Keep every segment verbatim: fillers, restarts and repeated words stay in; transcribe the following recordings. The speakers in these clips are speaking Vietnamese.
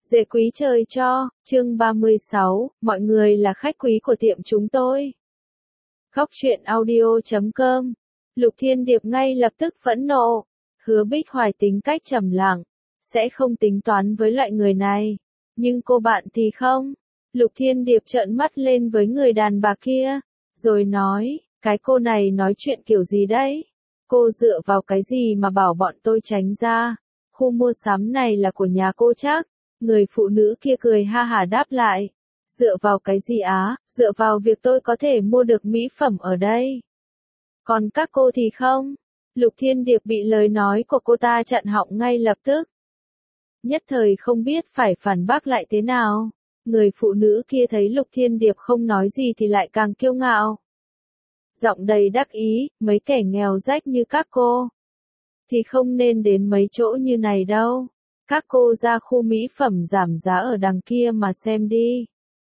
Dễ quý trời cho, chương ba mươi sáu, mọi người là khách quý của tiệm chúng tôi. Góc truyện audio chấm com. Lục Thiên Điệp ngay lập tức phẫn nộ. Hứa Bích Hoài tính cách trầm lặng, sẽ không tính toán với loại người này. Nhưng cô bạn thì không. Lục Thiên Điệp trợn mắt lên với người đàn bà kia, rồi nói, cái cô này nói chuyện kiểu gì đấy? Cô dựa vào cái gì mà bảo bọn tôi tránh ra? Khu mua sắm này là của nhà cô chắc? Người phụ nữ kia cười ha hả đáp lại. Dựa vào cái gì á? Dựa vào việc tôi có thể mua được mỹ phẩm ở đây. Còn các cô thì không. Lục Thiên Điệp bị lời nói của cô ta chặn họng ngay lập tức. Nhất thời không biết phải phản bác lại thế nào. Người phụ nữ kia thấy Lục Thiên Điệp không nói gì thì lại càng kiêu ngạo. Giọng đầy đắc ý, mấy kẻ nghèo rách như các cô thì không nên đến mấy chỗ như này đâu. Các cô ra khu mỹ phẩm giảm giá ở đằng kia mà xem đi.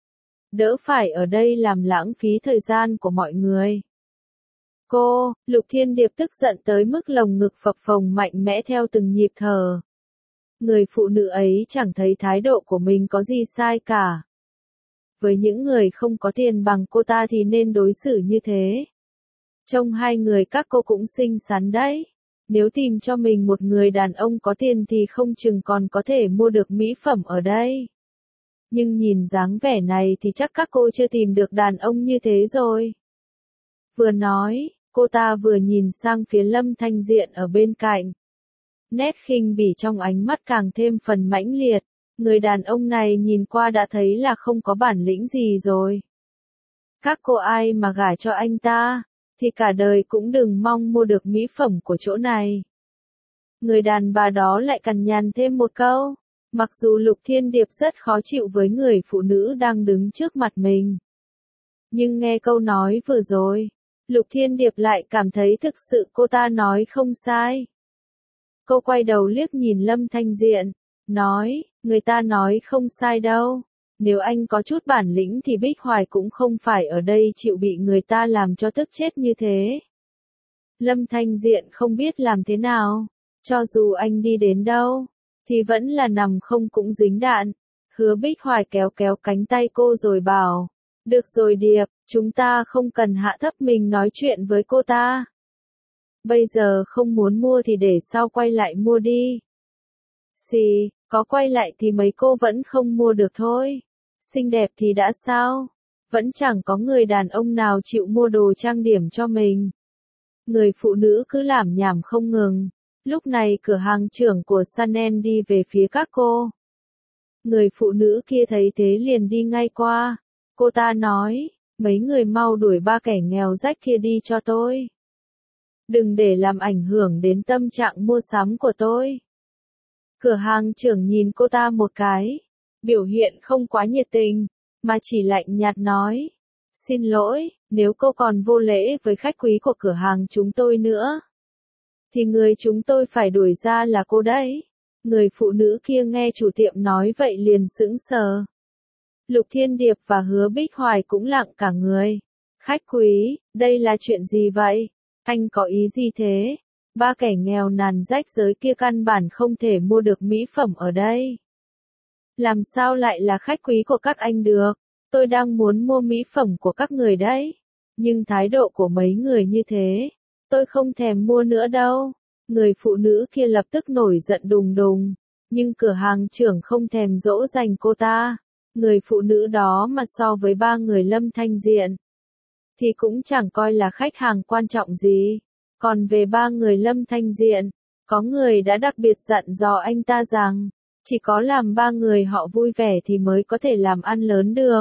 Đỡ phải ở đây làm lãng phí thời gian của mọi người. Cô, Lục Thiên Điệp tức giận tới mức lồng ngực phập phồng mạnh mẽ theo từng nhịp thở. Người phụ nữ ấy chẳng thấy thái độ của mình có gì sai cả. Với những người không có tiền bằng cô ta thì nên đối xử như thế. Trông hai người các cô cũng xinh xắn đấy. Nếu tìm cho mình một người đàn ông có tiền thì không chừng còn có thể mua được mỹ phẩm ở đây. Nhưng nhìn dáng vẻ này thì chắc các cô chưa tìm được đàn ông như thế rồi. Vừa nói, cô ta vừa nhìn sang phía Lâm Thanh Diện ở bên cạnh. Nét khinh bỉ trong ánh mắt càng thêm phần mãnh liệt. Người đàn ông này nhìn qua đã thấy là không có bản lĩnh gì rồi. Các cô ai mà gả cho anh ta thì cả đời cũng đừng mong mua được mỹ phẩm của chỗ này. Người đàn bà đó lại cằn nhằn thêm một câu. Mặc dù Lục Thiên Điệp rất khó chịu với người phụ nữ đang đứng trước mặt mình. Nhưng nghe câu nói vừa rồi, Lục Thiên Điệp lại cảm thấy thực sự cô ta nói không sai. Cô quay đầu liếc nhìn Lâm Thanh Diện, nói, người ta nói không sai đâu. Nếu anh có chút bản lĩnh thì Bích Hoài cũng không phải ở đây chịu bị người ta làm cho tức chết như thế. Lâm Thanh Diện không biết làm thế nào. Cho dù anh đi đến đâu, thì vẫn là nằm không cũng dính đạn. Hứa Bích Hoài kéo kéo cánh tay cô rồi bảo. Được rồi Điệp, chúng ta không cần hạ thấp mình nói chuyện với cô ta. Bây giờ không muốn mua thì để sau quay lại mua đi. Xì, có quay lại thì mấy cô vẫn không mua được thôi. Xinh đẹp thì đã sao? Vẫn chẳng có người đàn ông nào chịu mua đồ trang điểm cho mình. Người phụ nữ cứ làm nhảm không ngừng. Lúc này cửa hàng trưởng của Chanel đi về phía các cô. Người phụ nữ kia thấy thế liền đi ngay qua. Cô ta nói, mấy người mau đuổi ba kẻ nghèo rách kia đi cho tôi. Đừng để làm ảnh hưởng đến tâm trạng mua sắm của tôi. Cửa hàng trưởng nhìn cô ta một cái. Biểu hiện không quá nhiệt tình, mà chỉ lạnh nhạt nói. Xin lỗi, nếu cô còn vô lễ với khách quý của cửa hàng chúng tôi nữa, thì người chúng tôi phải đuổi ra là cô đấy. Người phụ nữ kia nghe chủ tiệm nói vậy liền sững sờ. Lục Thiên Điệp và Hứa Bích Hoài cũng lặng cả người. Khách quý, đây là chuyện gì vậy? Anh có ý gì thế? Ba kẻ nghèo nàn rách rưới kia căn bản không thể mua được mỹ phẩm ở đây. Làm sao lại là khách quý của các anh được? Tôi đang muốn mua mỹ phẩm của các người đấy. Nhưng thái độ của mấy người như thế, tôi không thèm mua nữa đâu. Người phụ nữ kia lập tức nổi giận đùng đùng. Nhưng cửa hàng trưởng không thèm dỗ dành cô ta. Người phụ nữ đó mà so với ba người Lâm Thanh Diện thì cũng chẳng coi là khách hàng quan trọng gì. Còn về ba người Lâm Thanh Diện, có người đã đặc biệt dặn dò anh ta rằng, chỉ có làm ba người họ vui vẻ thì mới có thể làm ăn lớn được.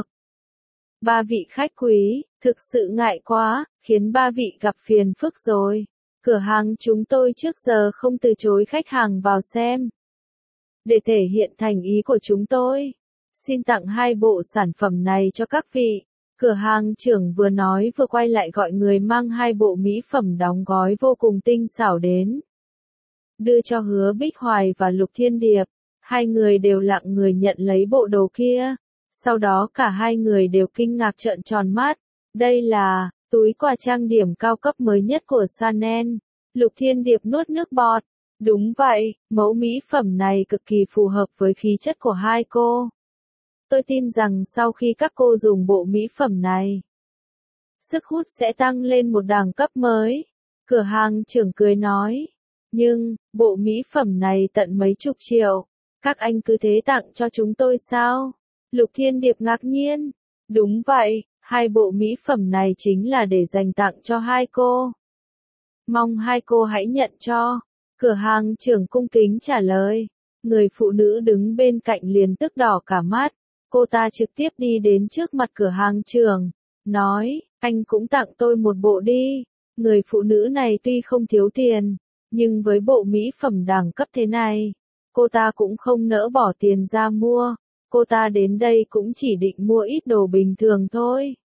Ba vị khách quý, thực sự ngại quá, khiến ba vị gặp phiền phức rồi. Cửa hàng chúng tôi trước giờ không từ chối khách hàng vào xem. Để thể hiện thành ý của chúng tôi, xin tặng hai bộ sản phẩm này cho các vị. Cửa hàng trưởng vừa nói vừa quay lại gọi người mang hai bộ mỹ phẩm đóng gói vô cùng tinh xảo đến. Đưa cho Hứa Bích Hoài và Lục Thiên Điệp. Hai người đều lặng người nhận lấy bộ đồ kia. Sau đó cả hai người đều kinh ngạc trợn tròn mắt. Đây là túi quà trang điểm cao cấp mới nhất của Chanel. Lục Thiên Điệp nuốt nước bọt. Đúng vậy, mẫu mỹ phẩm này cực kỳ phù hợp với khí chất của hai cô. Tôi tin rằng sau khi các cô dùng bộ mỹ phẩm này, sức hút sẽ tăng lên một đẳng cấp mới. Cửa hàng trưởng cười nói. Nhưng, bộ mỹ phẩm này tận mấy chục triệu. Các anh cứ thế tặng cho chúng tôi sao? Lục Thiên Điệp ngạc nhiên. Đúng vậy, hai bộ mỹ phẩm này chính là để dành tặng cho hai cô. Mong hai cô hãy nhận cho. Cửa hàng trưởng cung kính trả lời. Người phụ nữ đứng bên cạnh liền tức đỏ cả mắt. Cô ta trực tiếp đi đến trước mặt cửa hàng trưởng. Nói, anh cũng tặng tôi một bộ đi. Người phụ nữ này tuy không thiếu tiền, nhưng với bộ mỹ phẩm đẳng cấp thế này, cô ta cũng không nỡ bỏ tiền ra mua. Cô ta đến đây cũng chỉ định mua ít đồ bình thường thôi.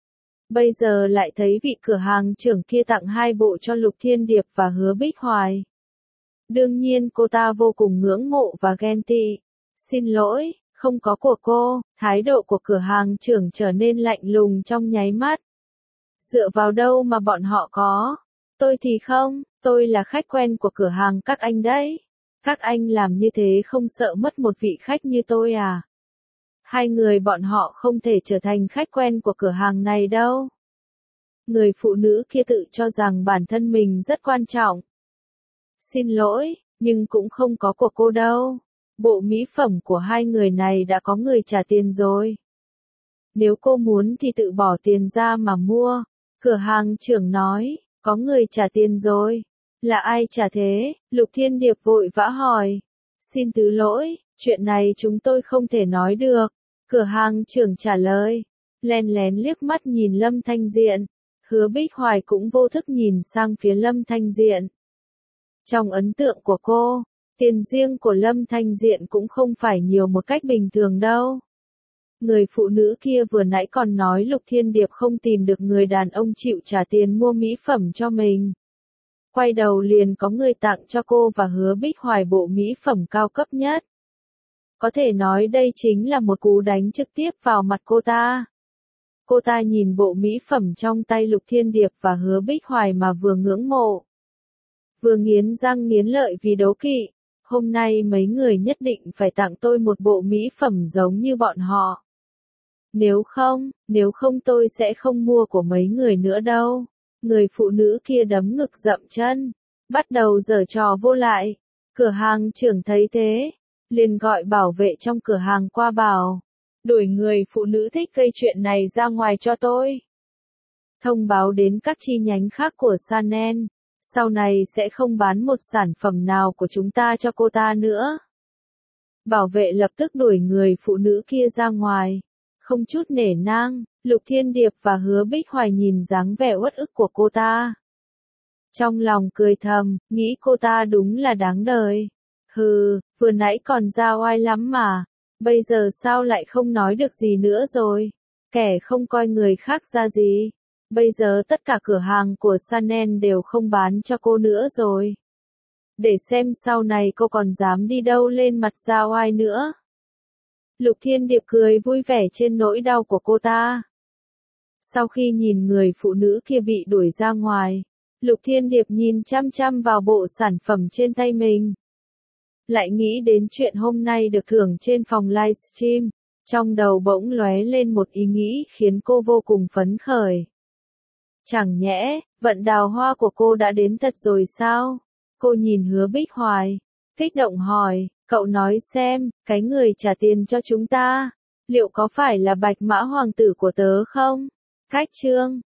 Bây giờ lại thấy vị cửa hàng trưởng kia tặng hai bộ cho Lục Thiên Điệp và Hứa Bích Hoài. Đương nhiên cô ta vô cùng ngưỡng mộ và ghen tị. Xin lỗi, không có của cô. Thái độ của cửa hàng trưởng trở nên lạnh lùng trong nháy mắt. Dựa vào đâu mà bọn họ có? Tôi thì không, tôi là khách quen của cửa hàng các anh đấy. Các anh làm như thế không sợ mất một vị khách như tôi à? Hai người bọn họ không thể trở thành khách quen của cửa hàng này đâu. Người phụ nữ kia tự cho rằng bản thân mình rất quan trọng. Xin lỗi, nhưng cũng không có của cô đâu. Bộ mỹ phẩm của hai người này đã có người trả tiền rồi. Nếu cô muốn thì tự bỏ tiền ra mà mua. Cửa hàng trưởng nói, có người trả tiền rồi. Là ai trả thế? Lục Thiên Điệp vội vã hỏi. Xin thứ lỗi, chuyện này chúng tôi không thể nói được. Cửa hàng trưởng trả lời. Len lén liếc mắt nhìn Lâm Thanh Diện. Hứa Bích Hoài cũng vô thức nhìn sang phía Lâm Thanh Diện. Trong ấn tượng của cô, tiền riêng của Lâm Thanh Diện cũng không phải nhiều một cách bình thường đâu. Người phụ nữ kia vừa nãy còn nói Lục Thiên Điệp không tìm được người đàn ông chịu trả tiền mua mỹ phẩm cho mình. Quay đầu liền có người tặng cho cô và Hứa Bích Hoài bộ mỹ phẩm cao cấp nhất. Có thể nói đây chính là một cú đánh trực tiếp vào mặt cô ta. Cô ta nhìn bộ mỹ phẩm trong tay Lục Thiên Điệp và Hứa Bích Hoài mà vừa ngưỡng mộ, vừa nghiến răng nghiến lợi vì đố kỵ. Hôm nay mấy người nhất định phải tặng tôi một bộ mỹ phẩm giống như bọn họ. Nếu không, nếu không tôi sẽ không mua của mấy người nữa đâu. Người phụ nữ kia đấm ngực dậm chân, bắt đầu giở trò vô lại. Cửa hàng trưởng thấy thế, liền gọi bảo vệ trong cửa hàng qua bảo. Đuổi người phụ nữ thích gây chuyện này ra ngoài cho tôi. Thông báo đến các chi nhánh khác của Chanel. Sau này sẽ không bán một sản phẩm nào của chúng ta cho cô ta nữa. Bảo vệ lập tức đuổi người phụ nữ kia ra ngoài. Không chút nể nang, Lục Thiên Điệp và Hứa Bích Hoài nhìn dáng vẻ uất ức của cô ta. Trong lòng cười thầm, nghĩ cô ta đúng là đáng đời. Hừ, vừa nãy còn ra oai lắm mà. Bây giờ sao lại không nói được gì nữa rồi? Kẻ không coi người khác ra gì. Bây giờ tất cả cửa hàng của Chanel đều không bán cho cô nữa rồi. Để xem sau này cô còn dám đi đâu lên mặt ra oai nữa. Lục Thiên Điệp cười vui vẻ trên nỗi đau của cô ta. Sau khi nhìn người phụ nữ kia bị đuổi ra ngoài, Lục Thiên Điệp nhìn chăm chăm vào bộ sản phẩm trên tay mình. Lại nghĩ đến chuyện hôm nay được thưởng trên phòng livestream, trong đầu bỗng lóe lên một ý nghĩ khiến cô vô cùng phấn khởi. Chẳng nhẽ, vận đào hoa của cô đã đến thật rồi sao? Cô nhìn Hứa Bích Hoài, kích động hỏi, cậu nói xem, cái người trả tiền cho chúng ta, liệu có phải là Bạch Mã Hoàng tử của tớ không? Cách chương